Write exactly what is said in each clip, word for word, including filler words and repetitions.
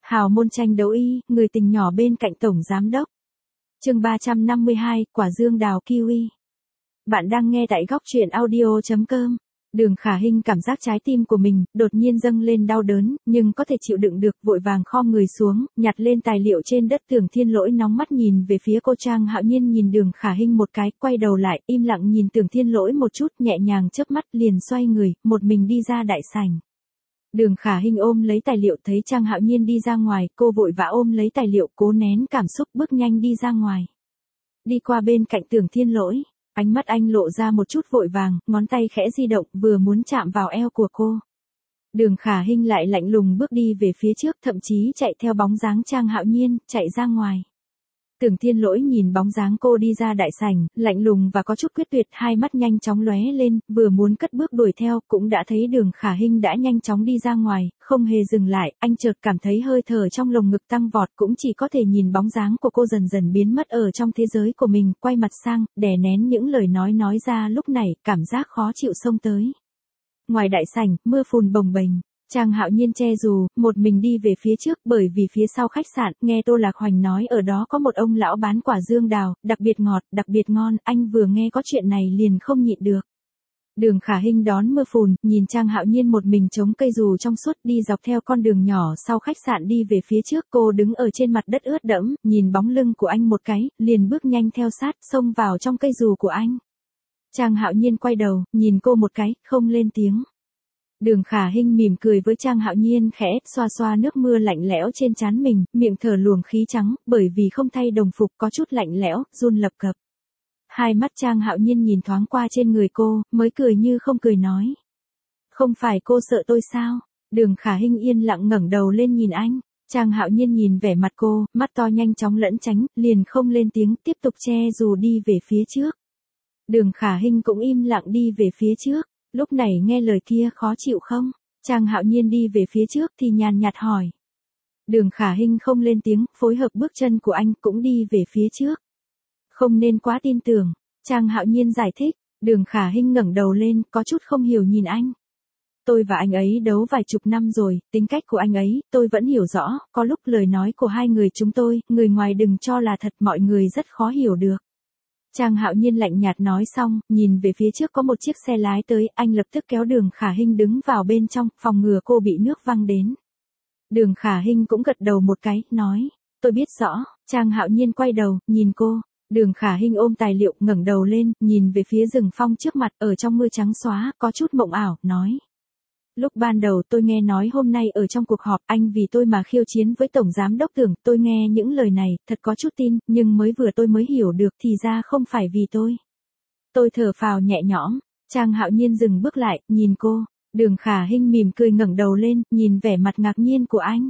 Hào môn tranh đấu y, người tình nhỏ bên cạnh tổng giám đốc. Chương ba trăm năm mươi hai, quả dương đào kiwi. Bạn đang nghe tại góc truyện audio chấm com. Đường Khả Hinh cảm giác trái tim của mình đột nhiên dâng lên đau đớn, nhưng có thể chịu đựng được, vội vàng khom người xuống, nhặt lên tài liệu trên đất. Tưởng Thiên Lỗi nóng mắt nhìn về phía cô. Trang Hạo Nhiên nhìn Đường Khả Hinh một cái, quay đầu lại, im lặng nhìn Tưởng Thiên Lỗi một chút, nhẹ nhàng chớp mắt, liền xoay người, một mình đi ra đại sảnh. Đường Khả Hinh ôm lấy tài liệu, thấy Trang Hạo Nhiên đi ra ngoài, cô vội vã ôm lấy tài liệu, cố nén cảm xúc, bước nhanh đi ra ngoài. Đi qua bên cạnh Tưởng Thiên Lỗi, ánh mắt anh lộ ra một chút vội vàng, ngón tay khẽ di động, vừa muốn chạm vào eo của cô. Đường Khả Hinh lại lạnh lùng bước đi về phía trước, thậm chí chạy theo bóng dáng Trang Hạo Nhiên, chạy ra ngoài. Tưởng Thiên Lỗi nhìn bóng dáng cô đi ra đại sảnh, lạnh lùng và có chút quyết tuyệt, hai mắt nhanh chóng lóe lên, vừa muốn cất bước đuổi theo, cũng đã thấy Đường Khả Hinh đã nhanh chóng đi ra ngoài, không hề dừng lại. Anh chợt cảm thấy hơi thở trong lồng ngực tăng vọt, cũng chỉ có thể nhìn bóng dáng của cô dần dần biến mất ở trong thế giới của mình, quay mặt sang, đè nén những lời nói nói ra lúc này, cảm giác khó chịu xông tới. Ngoài đại sảnh, mưa phùn bồng bềnh. Trang Hạo Nhiên che dù, một mình đi về phía trước, bởi vì phía sau khách sạn, nghe Tô Lạc Hoành nói ở đó có một ông lão bán quả dương đào, đặc biệt ngọt, đặc biệt ngon, anh vừa nghe có chuyện này liền không nhịn được. Đường Khả Hinh đón mưa phùn, nhìn Trang Hạo Nhiên một mình chống cây dù trong suốt đi dọc theo con đường nhỏ sau khách sạn đi về phía trước. Cô đứng ở trên mặt đất ướt đẫm, nhìn bóng lưng của anh một cái, liền bước nhanh theo sát, xông vào trong cây dù của anh. Trang Hạo Nhiên quay đầu, nhìn cô một cái, không lên tiếng. Đường Khả Hinh mỉm cười với Trang Hạo Nhiên, khẽ xoa xoa nước mưa lạnh lẽo trên trán mình, miệng thở luồng khí trắng, bởi vì không thay đồng phục có chút lạnh lẽo, run lập cập. Hai mắt Trang Hạo Nhiên nhìn thoáng qua trên người cô, mới cười như không cười nói. Không phải cô sợ tôi sao? Đường Khả Hinh yên lặng ngẩng đầu lên nhìn anh. Trang Hạo Nhiên nhìn vẻ mặt cô, mắt to nhanh chóng lẫn tránh, liền không lên tiếng, tiếp tục che dù đi về phía trước. Đường Khả Hinh cũng im lặng đi về phía trước. Lúc này nghe lời kia khó chịu không? Trang Hạo Nhiên đi về phía trước thì nhàn nhạt hỏi. Đường Khả Hinh không lên tiếng, phối hợp bước chân của anh cũng đi về phía trước. Không nên quá tin tưởng. Trang Hạo Nhiên giải thích. Đường Khả Hinh ngẩng đầu lên, có chút không hiểu nhìn anh. Tôi và anh ấy đấu vài chục năm rồi, tính cách của anh ấy, tôi vẫn hiểu rõ, có lúc lời nói của hai người chúng tôi, người ngoài đừng cho là thật, mọi người rất khó hiểu được. Trang Hạo Nhiên lạnh nhạt nói xong, nhìn về phía trước có một chiếc xe lái tới, anh lập tức kéo Đường Khả Hinh đứng vào bên trong, phòng ngừa cô bị nước văng đến. Đường Khả Hinh cũng gật đầu một cái, nói, tôi biết rõ. Trang Hạo Nhiên quay đầu, nhìn cô. Đường Khả Hinh ôm tài liệu, ngẩng đầu lên, nhìn về phía rừng phong trước mặt, ở trong mưa trắng xóa, có chút mộng ảo, nói. Lúc ban đầu tôi nghe nói hôm nay ở trong cuộc họp anh vì tôi mà khiêu chiến với Tổng Giám Đốc Tưởng, tôi nghe những lời này, thật có chút tin, nhưng mới vừa tôi mới hiểu được thì ra không phải vì tôi. Tôi thở phào nhẹ nhõm. Trang Hạo Nhiên dừng bước lại, nhìn cô. Đường Khả Hinh mỉm cười ngẩng đầu lên, nhìn vẻ mặt ngạc nhiên của anh.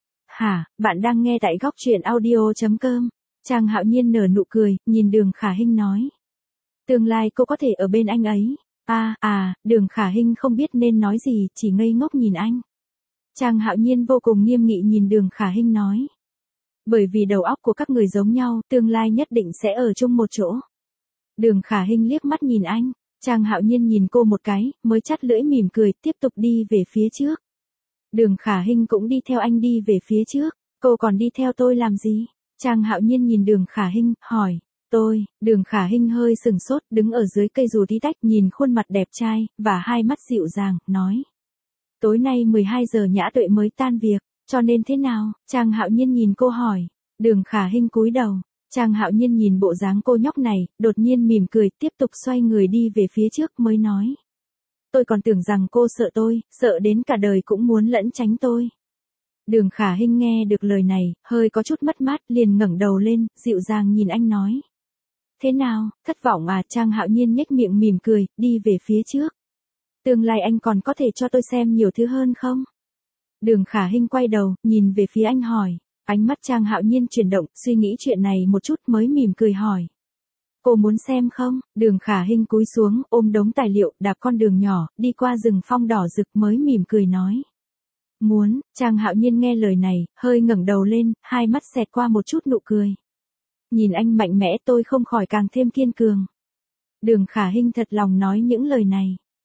Hả, bạn đang nghe tại góc truyện audio chấm com. Trang Hạo Nhiên nở nụ cười, nhìn Đường Khả Hinh nói. Tương lai cô có thể ở bên anh ấy. À, à, Đường Khả Hinh không biết nên nói gì, chỉ ngây ngốc nhìn anh. Trang Hạo Nhiên vô cùng nghiêm nghị nhìn Đường Khả Hinh nói. Bởi vì đầu óc của các người giống nhau, tương lai nhất định sẽ ở chung một chỗ. Đường Khả Hinh liếc mắt nhìn anh. Trang Hạo Nhiên nhìn cô một cái, mới chắt lưỡi mỉm cười, tiếp tục đi về phía trước. Đường Khả Hinh cũng đi theo anh đi về phía trước. Cô còn đi theo tôi làm gì? Trang Hạo Nhiên nhìn Đường Khả Hinh, hỏi. Tôi, Đường Khả Hinh hơi sừng sốt, đứng ở dưới cây dù tí tách, nhìn khuôn mặt đẹp trai, và hai mắt dịu dàng, nói. Tối nay mười hai giờ Nhã Tuệ mới tan việc, cho nên thế nào? Trang Hạo Nhiên nhìn cô hỏi. Đường Khả Hinh cúi đầu. Trang Hạo Nhiên nhìn bộ dáng cô nhóc này, đột nhiên mỉm cười, tiếp tục xoay người đi về phía trước mới nói. Tôi còn tưởng rằng cô sợ tôi, sợ đến cả đời cũng muốn lẩn tránh tôi. Đường Khả Hinh nghe được lời này, hơi có chút mất mát, liền ngẩng đầu lên, dịu dàng nhìn anh nói. Thế nào, thất vọng à? Trang Hạo Nhiên nhếch miệng mỉm cười, đi về phía trước. Tương lai anh còn có thể cho tôi xem nhiều thứ hơn không? Đường Khả Hinh quay đầu, nhìn về phía anh hỏi. Ánh mắt Trang Hạo Nhiên chuyển động, suy nghĩ chuyện này một chút mới mỉm cười hỏi. Cô muốn xem không? Đường Khả Hinh cúi xuống, ôm đống tài liệu, đạp con đường nhỏ, đi qua rừng phong đỏ rực mới mỉm cười nói. Muốn. Trang Hạo Nhiên nghe lời này, hơi ngẩng đầu lên, hai mắt xẹt qua một chút nụ cười. Nhìn anh mạnh mẽ tôi không khỏi càng thêm kiên cường. Đường Khả Hinh thật lòng nói những lời này.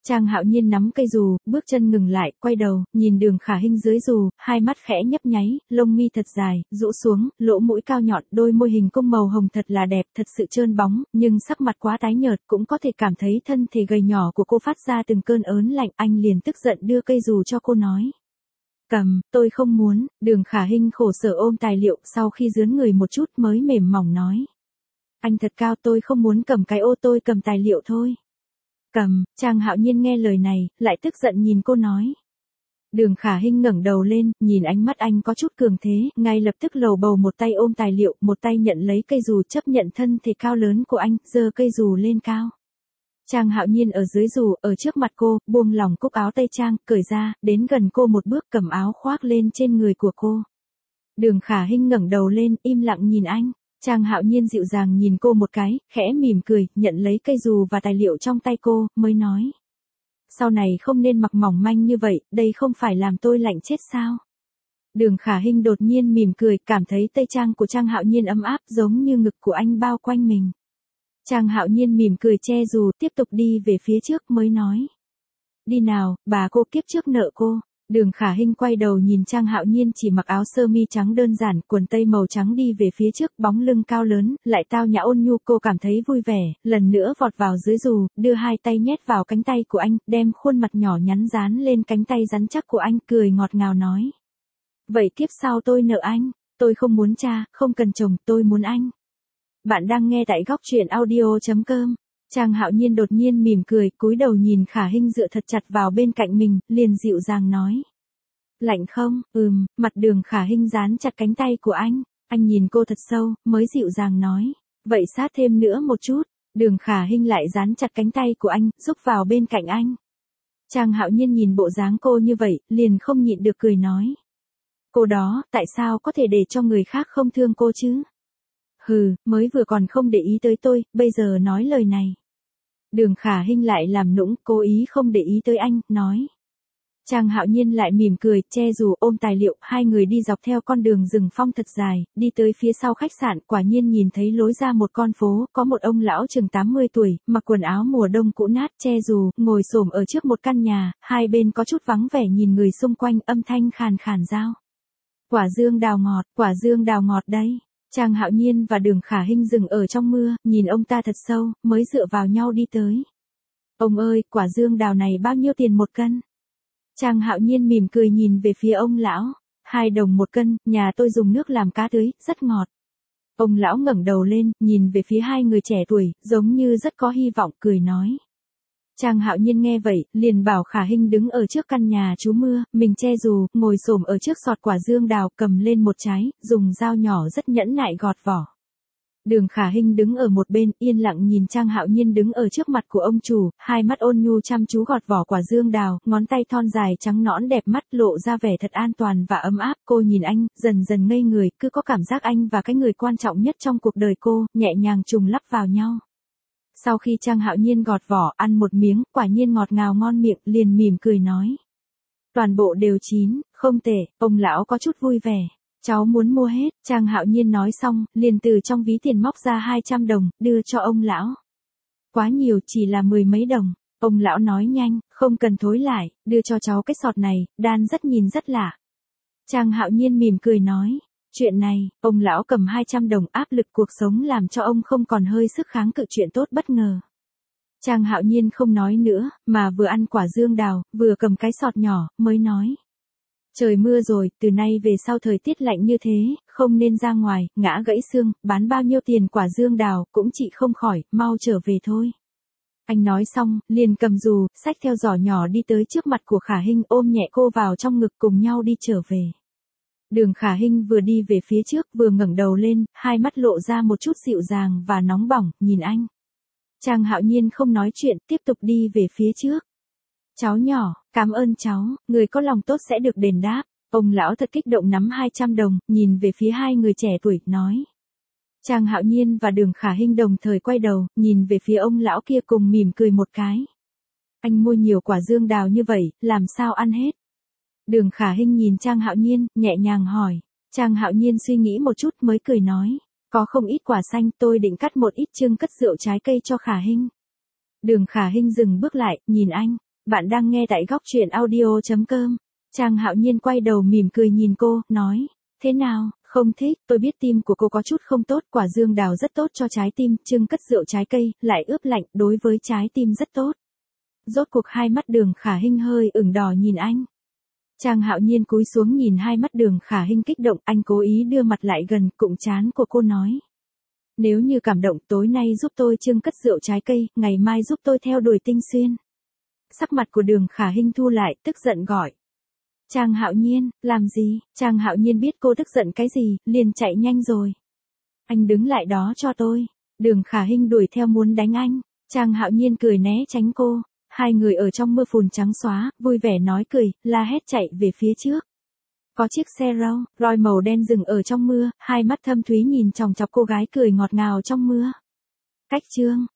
Trang Hạo Nhiên nắm cây dù, bước chân ngừng lại, quay đầu, nhìn Đường Khả Hinh dưới dù, hai mắt khẽ nhấp nháy, lông mi thật dài, rũ xuống, lỗ mũi cao nhọn, đôi môi hình cung màu hồng thật là đẹp, thật sự trơn bóng, nhưng sắc mặt quá tái nhợt, cũng có thể cảm thấy thân thể gầy nhỏ của cô phát ra từng cơn ớn lạnh, anh liền tức giận đưa cây dù cho cô nói. Cầm, tôi không muốn. Đường Khả Hinh khổ sở ôm tài liệu, sau khi dướn người một chút mới mềm mỏng nói. Anh thật cao, tôi không muốn cầm cái ô, tôi cầm tài liệu thôi. Cầm. Trang Hạo Nhiên nghe lời này, lại tức giận nhìn cô nói. Đường Khả Hinh ngẩng đầu lên, nhìn ánh mắt anh có chút cường thế, ngay lập tức lầu bầu một tay ôm tài liệu, một tay nhận lấy cây dù, chấp nhận thân thể cao lớn của anh, giơ cây dù lên cao. Trang Hạo Nhiên ở dưới dù, ở trước mặt cô, buông lỏng cúc áo tây trang, cởi ra, đến gần cô một bước, cầm áo khoác lên trên người của cô. Đường Khả Hinh ngẩng đầu lên, im lặng nhìn anh. Trang Hạo Nhiên dịu dàng nhìn cô một cái, khẽ mỉm cười, nhận lấy cây dù và tài liệu trong tay cô, mới nói. Sau này không nên mặc mỏng manh như vậy, đây không phải làm tôi lạnh chết sao? Đường Khả Hinh đột nhiên mỉm cười, cảm thấy tây trang của Trang Hạo Nhiên ấm áp giống như ngực của anh bao quanh mình. Trang Hạo Nhiên mỉm cười che dù, tiếp tục đi về phía trước mới nói. Đi nào, bà cô kiếp trước nợ cô. Đường Khả Hinh quay đầu nhìn Trang Hạo Nhiên chỉ mặc áo sơ mi trắng đơn giản, quần tây màu trắng đi về phía trước, bóng lưng cao lớn, lại tao nhã ôn nhu, cô cảm thấy vui vẻ, lần nữa vọt vào dưới dù, đưa hai tay nhét vào cánh tay của anh, đem khuôn mặt nhỏ nhắn dán lên cánh tay rắn chắc của anh, cười ngọt ngào nói. Vậy kiếp sau tôi nợ anh, tôi không muốn cha, không cần chồng, tôi muốn anh. Bạn đang nghe tại góc truyện audio chấm com. Trang Hạo Nhiên đột nhiên mỉm cười, cúi đầu nhìn Khả Hinh dựa thật chặt vào bên cạnh mình, liền dịu dàng nói. Lạnh không? Ừm, mặt Đường Khả Hinh dán chặt cánh tay của anh. Anh nhìn cô thật sâu, mới dịu dàng nói. Vậy sát thêm nữa một chút. Đường Khả Hinh lại dán chặt cánh tay của anh, rúc vào bên cạnh anh. Trang Hạo Nhiên nhìn bộ dáng cô như vậy, liền không nhịn được cười nói. Cô đó, tại sao có thể để cho người khác không thương cô chứ? Hừ, mới vừa còn không để ý tới tôi, bây giờ nói lời này. Đường Khả Hinh lại làm nũng, cố ý không để ý tới anh, nói. Trang Hạo Nhiên lại mỉm cười, che dù ôm tài liệu, hai người đi dọc theo con đường rừng phong thật dài, đi tới phía sau khách sạn, quả nhiên nhìn thấy lối ra một con phố, có một ông lão chừng tám mươi tuổi, mặc quần áo mùa đông cũ nát, che dù, ngồi xổm ở trước một căn nhà, hai bên có chút vắng vẻ nhìn người xung quanh, âm thanh khàn khàn rao. Quả dương đào ngọt, quả dương đào ngọt đấy. Trang Hạo Nhiên và Đường Khả Hinh dừng ở trong mưa, nhìn ông ta thật sâu, mới dựa vào nhau đi tới. Ông ơi, quả dương đào này bao nhiêu tiền một cân? Trang Hạo Nhiên mỉm cười nhìn về phía ông lão. Hai đồng một cân, nhà tôi dùng nước làm cá tưới, rất ngọt. Ông lão ngẩng đầu lên, nhìn về phía hai người trẻ tuổi, giống như rất có hy vọng, cười nói. Trang Hạo Nhiên nghe vậy, liền bảo Khả Hinh đứng ở trước căn nhà trú mưa, mình che dù, ngồi xổm ở trước sọt quả dương đào, cầm lên một trái, dùng dao nhỏ rất nhẫn nại gọt vỏ. Đường Khả Hinh đứng ở một bên, yên lặng nhìn Trang Hạo Nhiên đứng ở trước mặt của ông chủ, hai mắt ôn nhu chăm chú gọt vỏ quả dương đào, ngón tay thon dài trắng nõn đẹp mắt lộ ra vẻ thật an toàn và ấm áp. Cô nhìn anh, dần dần ngây người, cứ có cảm giác anh và cái người quan trọng nhất trong cuộc đời cô, nhẹ nhàng trùng lắp vào nhau. Sau khi Trang Hạo Nhiên gọt vỏ, ăn một miếng, quả nhiên ngọt ngào ngon miệng, liền mỉm cười nói. Toàn bộ đều chín, không tệ, ông lão có chút vui vẻ. Cháu muốn mua hết, Trang Hạo Nhiên nói xong, liền từ trong ví tiền móc ra hai trăm đồng, đưa cho ông lão. Quá nhiều, chỉ là mười mấy đồng. Ông lão nói nhanh, không cần thối lại, đưa cho cháu cái sọt này, đan rất nhìn rất lạ. Trang Hạo Nhiên mỉm cười nói. Chuyện này, ông lão cầm hai trăm đồng, áp lực cuộc sống làm cho ông không còn hơi sức kháng cự chuyện tốt bất ngờ. Trang Hạo Nhiên không nói nữa, mà vừa ăn quả dương đào, vừa cầm cái sọt nhỏ, mới nói. Trời mưa rồi, từ nay về sau thời tiết lạnh như thế, không nên ra ngoài, ngã gãy xương, bán bao nhiêu tiền quả dương đào, cũng trị không khỏi, mau trở về thôi. Anh nói xong, liền cầm dù, xách theo giỏ nhỏ đi tới trước mặt của Khả Hinh, ôm nhẹ cô vào trong ngực, cùng nhau đi trở về. Đường Khả Hinh vừa đi về phía trước, vừa ngẩng đầu lên, hai mắt lộ ra một chút dịu dàng và nóng bỏng, nhìn anh. Trang Hạo Nhiên không nói chuyện, tiếp tục đi về phía trước. Cháu nhỏ, cảm ơn cháu, người có lòng tốt sẽ được đền đáp. Ông lão thật kích động nắm hai trăm đồng, nhìn về phía hai người trẻ tuổi, nói. Trang Hạo Nhiên và Đường Khả Hinh đồng thời quay đầu, nhìn về phía ông lão kia cùng mỉm cười một cái. Anh mua nhiều quả dương đào như vậy, làm sao ăn hết? Đường Khả Hinh nhìn Trang Hạo Nhiên, nhẹ nhàng hỏi. Trang Hạo Nhiên suy nghĩ một chút mới cười nói. Có không ít quả xanh, tôi định cắt một ít chưng cất rượu trái cây cho Khả Hinh. Đường Khả Hinh dừng bước lại, nhìn anh. Bạn đang nghe tại góc truyện audio.com. Trang Hạo Nhiên quay đầu mỉm cười nhìn cô, nói, thế nào, không thích, tôi biết tim của cô có chút không tốt, quả dương đào rất tốt cho trái tim, trưng cất rượu trái cây, lại ướp lạnh, đối với trái tim rất tốt. Rốt cuộc hai mắt Đường Khả Hinh hơi ửng đỏ nhìn anh. Trang Hạo Nhiên cúi xuống nhìn hai mắt Đường Khả Hinh kích động, anh cố ý đưa mặt lại gần, cụm trán của cô nói. Nếu như cảm động tối nay giúp tôi trưng cất rượu trái cây, ngày mai giúp tôi theo đuổi Tinh Xuyên. Sắc mặt của Đường Khả Hinh thu lại, tức giận gọi. Trang Hạo Nhiên, làm gì? Trang Hạo Nhiên biết cô tức giận cái gì, liền chạy nhanh rồi. Anh đứng lại đó cho tôi. Đường Khả Hinh đuổi theo muốn đánh anh. Trang Hạo Nhiên cười né tránh cô. Hai người ở trong mưa phùn trắng xóa, vui vẻ nói cười, la hét chạy về phía trước. Có chiếc xe Rolls Royce màu đen dừng ở trong mưa, hai mắt thâm thúy nhìn chòng chọc cô gái cười ngọt ngào trong mưa. Cách chương